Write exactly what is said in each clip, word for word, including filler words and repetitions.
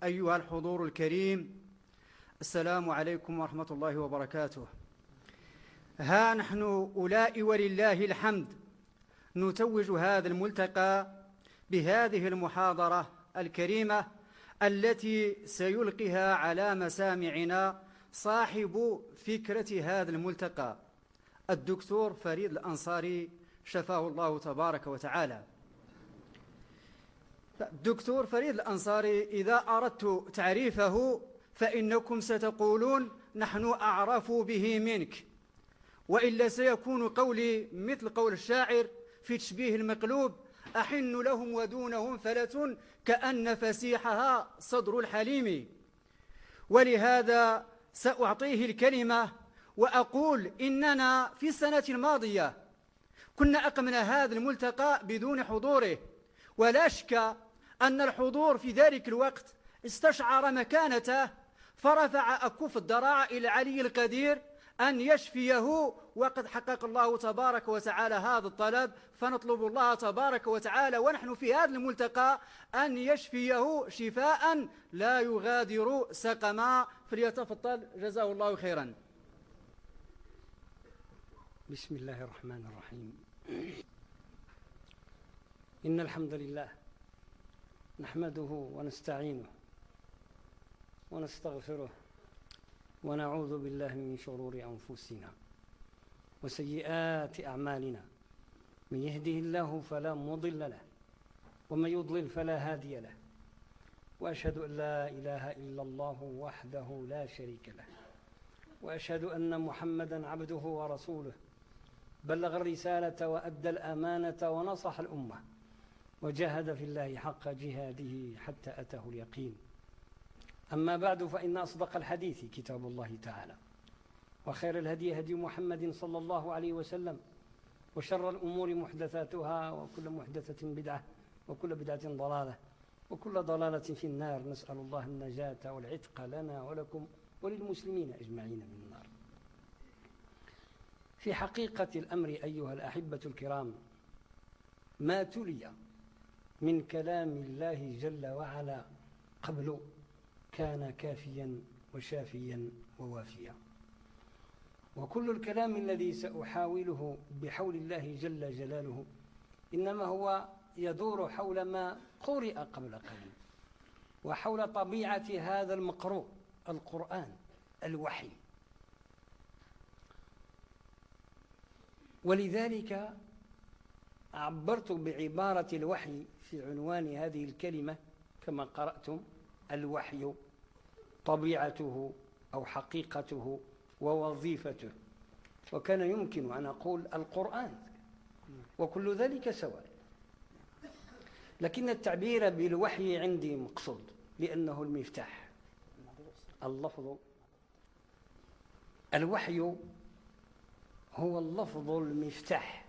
أيها الحضور الكريم، السلام عليكم ورحمة الله وبركاته. ها نحن أولاء ولله الحمد نتوج هذا الملتقى بهذه المحاضرة الكريمة التي سيلقيها على مسامعنا صاحب فكرة هذا الملتقى الدكتور فريد الأنصاري شفاه الله تبارك وتعالى. الدكتور فريد الأنصاري إذا أردت تعريفه فإنكم ستقولون نحن أعرف به منك، وإلا سيكون قولي مثل قول الشاعر في تشبيه المقلوب: أحن لهم ودونهم فلة كأن فسيحها صدر الحليم. ولهذا سأعطيه الكلمة وأقول إننا في السنة الماضية كنا أقمنا هذا الملتقى بدون حضوره، ولا شك أن الحضور في ذلك الوقت استشعر مكانته فرفع أكف الضراعة إلى العلي القدير أن يشفيه، وقد حقق الله تبارك وتعالى هذا الطلب، فنطلب الله تبارك وتعالى ونحن في هذا الملتقى أن يشفيه شفاء لا يغادر سقما. فليتفضل جزاه الله خيرا. بسم الله الرحمن الرحيم. إن الحمد لله نحمده ونستعينه ونستغفره ونعوذ بالله من شرور أنفسنا وسيئات أعمالنا، من يهده الله فلا مضل له ومن يضلل فلا هادي له، وأشهد أن لا إله إلا الله وحده لا شريك له، وأشهد أن محمدا عبده ورسوله، بلغ الرسالة وأدى الأمانة ونصح الأمة وجاهد في الله حق جهاده حتى أتاه اليقين. أما بعد، فإن أصدق الحديث كتاب الله تعالى، وخير الهدي هدي محمد صلى الله عليه وسلم، وشر الأمور محدثاتها، وكل محدثة بدعة، وكل بدعة ضلالة، وكل ضلالة في النار. نسأل الله النجاة والعتق لنا ولكم وللمسلمين أجمعين من النار. في حقيقة الأمر أيها الأحبة الكرام، ما تلي من كلام الله جل وعلا قبل كان كافيا وشافيا ووافيا، وكل الكلام الذي سأحاوله بحول الله جل جلاله إنما هو يدور حول ما قرئ قبل قليل، وحول طبيعة هذا المقروء القرآن الوحي. ولذلك عبرت بعبارة الوحي في عنوان هذه الكلمة كما قرأتم: الوحي طبيعته أو حقيقته ووظيفته. وكان يمكن أن أقول القرآن، وكل ذلك سواء، لكن التعبير بالوحي عندي مقصود لأنه المفتاح. اللفظ الوحي هو اللفظ المفتاح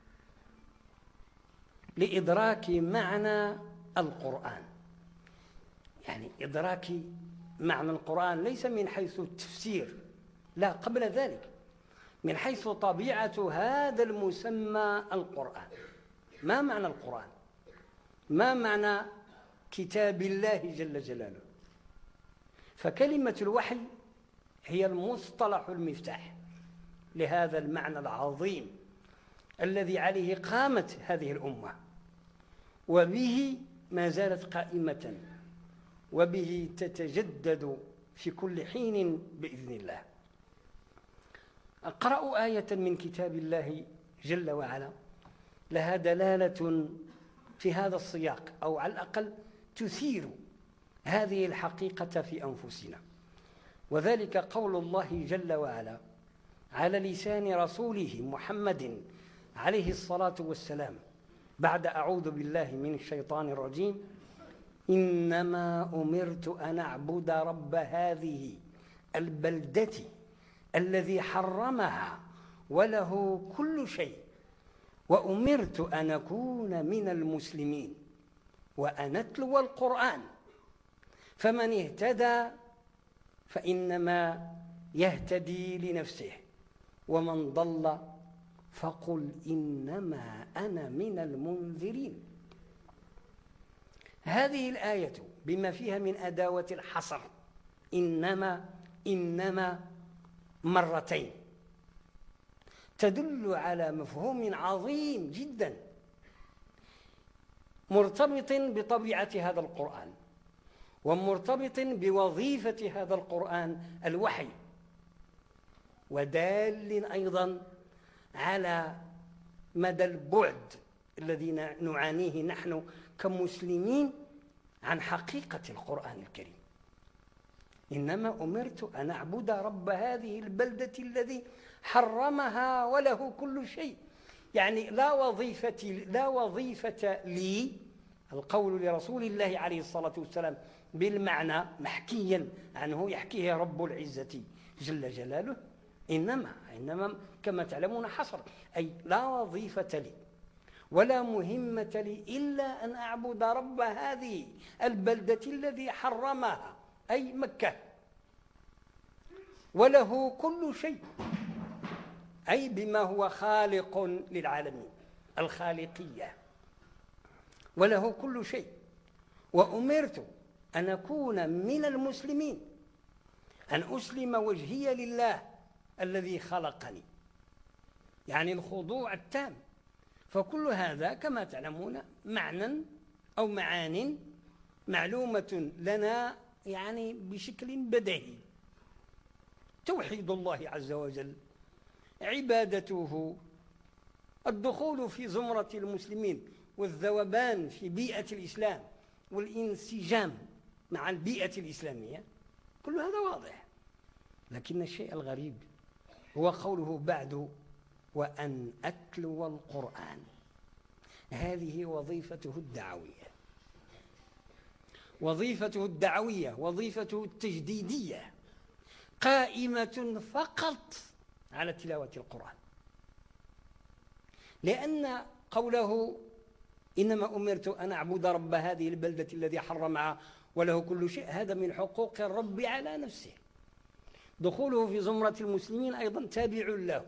لإدراك معنى القرآن، يعني إدراك معنى القرآن ليس من حيث التفسير، لا، قبل ذلك من حيث طبيعة هذا المسمى القرآن. ما معنى القرآن؟ ما معنى كتاب الله جل جلاله؟ فكلمة الوحي هي المصطلح المفتاح لهذا المعنى العظيم الذي عليه قامت هذه الأمة، وبه ما زالت قائمة، وبه تتجدد في كل حين بإذن الله. أقرأ آية من كتاب الله جل وعلا لها دلالة في هذا السياق، أو على الأقل تثير هذه الحقيقة في أنفسنا، وذلك قول الله جل وعلا على لسان رسوله محمد عليه الصلاة والسلام بعد أعوذ بالله من الشيطان الرجيم: إنما أمرت أن أعبد رب هذه البلدة الذي حرمها وله كل شيء، وأمرت أن أكون من المسلمين وأن أتلو القرآن، فمن اهتدى فإنما يهتدي لنفسه، ومن ضل فقل إنما أنا من المنذرين. هذه الآية بما فيها من أداوة الحصر إنما إنما مرتين تدل على مفهوم عظيم جدا مرتبط بطبيعة هذا القرآن ومرتبط بوظيفة هذا القرآن الوحي، ودال أيضا على مدى البعد الذي نعانيه نحن كمسلمين عن حقيقة القرآن الكريم. إنما أمرت أن أعبد رب هذه البلدة الذي حرمها وله كل شيء، يعني لا وظيفة لا وظيفة لي، القول لرسول الله عليه الصلاة والسلام بالمعنى محكيا عنه يحكيه رب العزة جل جلاله، إنما إنما كما تعلمون حصر، أي لا وظيفة لي ولا مهمة لي إلا أن أعبد رب هذه البلدة الذي حرمها، أي مكة، وله كل شيء، أي بما هو خالق للعالمين، الخالقية، وله كل شيء. وأمرت أن أكون من المسلمين، أن أسلم وجهي لله الذي خلقني، يعني الخضوع التام. فكل هذا كما تعلمون معنى أو معان معلومة لنا يعني بشكل بديهي: توحيد الله عز وجل، عبادته، الدخول في زمرة المسلمين والذوبان في بيئة الإسلام والانسجام مع البيئة الإسلامية، كل هذا واضح. لكن الشيء الغريب هو قوله بعد وأن أتلو القرآن. هذه وظيفته الدعوية، وظيفته الدعوية وظيفته التجديدية قائمة فقط على تلاوة القرآن، لأن قوله إنما أمرت أن أعبد رب هذه البلدة الذي حرمها وله كل شيء، هذا من حقوق الرب على نفسه. دخوله في زمرة المسلمين أيضا تابع له،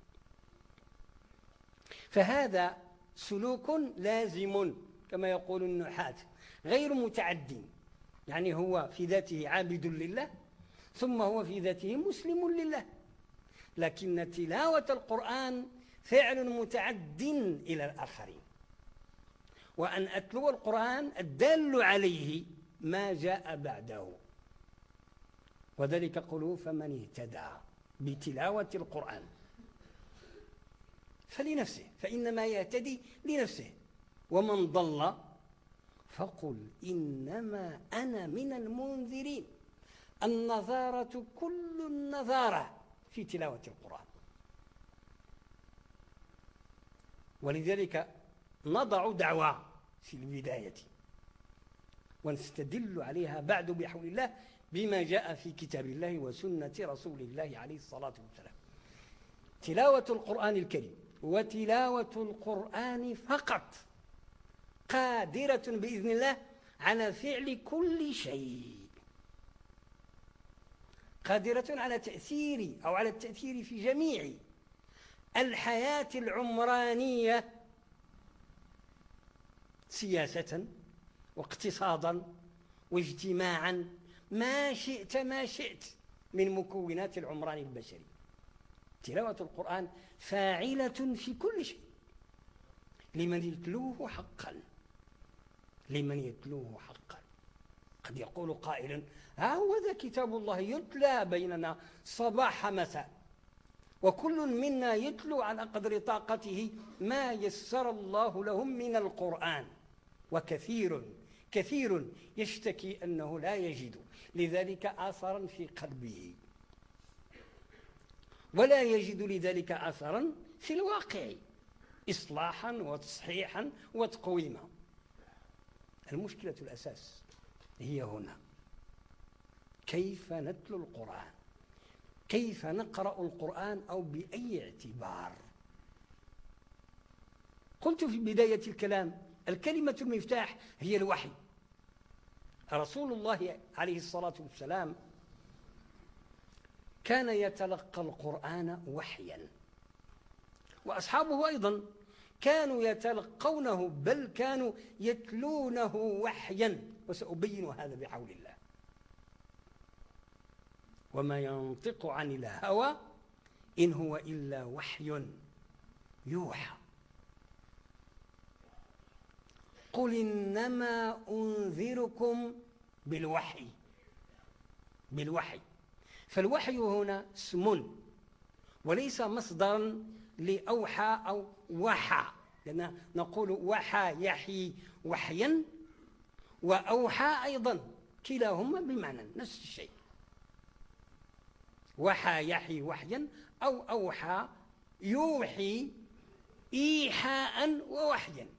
فهذا سلوك لازم كما يقول النحاة غير متعد، يعني هو في ذاته عابد لله ثم هو في ذاته مسلم لله، لكن تلاوة القرآن فعل متعد إلى الآخرين. وأن أتلو القرآن الدال عليه ما جاء بعده، وذلك قوله فمن اهتدى بتلاوة القرآن فلنفسه، فإنما يهتدي لنفسه، ومن ضل فقل إنما أنا من المنذرين. النظارة كل النظارة في تلاوة القرآن، ولذلك نضع دعوة في البداية ونستدل عليها بعد بحول الله بما جاء في كتاب الله وسنة رسول الله عليه الصلاة والسلام. تلاوة القرآن الكريم وتلاوة القرآن فقط قادرة بإذن الله على فعل كل شيء، قادرة على تأثير أو على التأثير في جميع الحياة العمرانية سياسة واقتصادا واجتماعا، ما شئت ما شئت من مكونات العمران البشري. تلاوة القرآن فاعلة في كل شيء لمن يتلوه حقا، لمن يتلوه حقا. قد يقول قائل ها هو ذا كتاب الله يتلى بيننا صباح مساء، وكل منا يتلو على قدر طاقته ما يسر الله لهم من القرآن، وكثير كثير يشتكي أنه لا يجد لذلك أثرا في قلبه، ولا يجد لذلك أثرا في الواقع إصلاحا وتصحيحا وتقويما. المشكلة الأساس هي هنا: كيف نتلو القرآن؟ كيف نقرأ القرآن؟ أو بأي اعتبار؟ قلت في بداية الكلام الكلمة المفتاح هي الوحي. رسول الله عليه الصلاة والسلام كان يتلقى القرآن وحيا، وأصحابه أيضا كانوا يتلقونه بل كانوا يتلونه وحيا، وسأبين هذا بحول الله. وما ينطق عن الهوى إن هو إلا وحي يوحى. قل إنما أنذركم بالوحي بالوحي فالوحي هنا اسم وليس مصدرا لأوحى أو وحى، لأن نقول وحى يحيي وحيا وأوحى أيضا، كلاهما بمعنى نفس الشيء. وحى يحيي وحيا أو أوحى يوحي إيحاء ووحيا.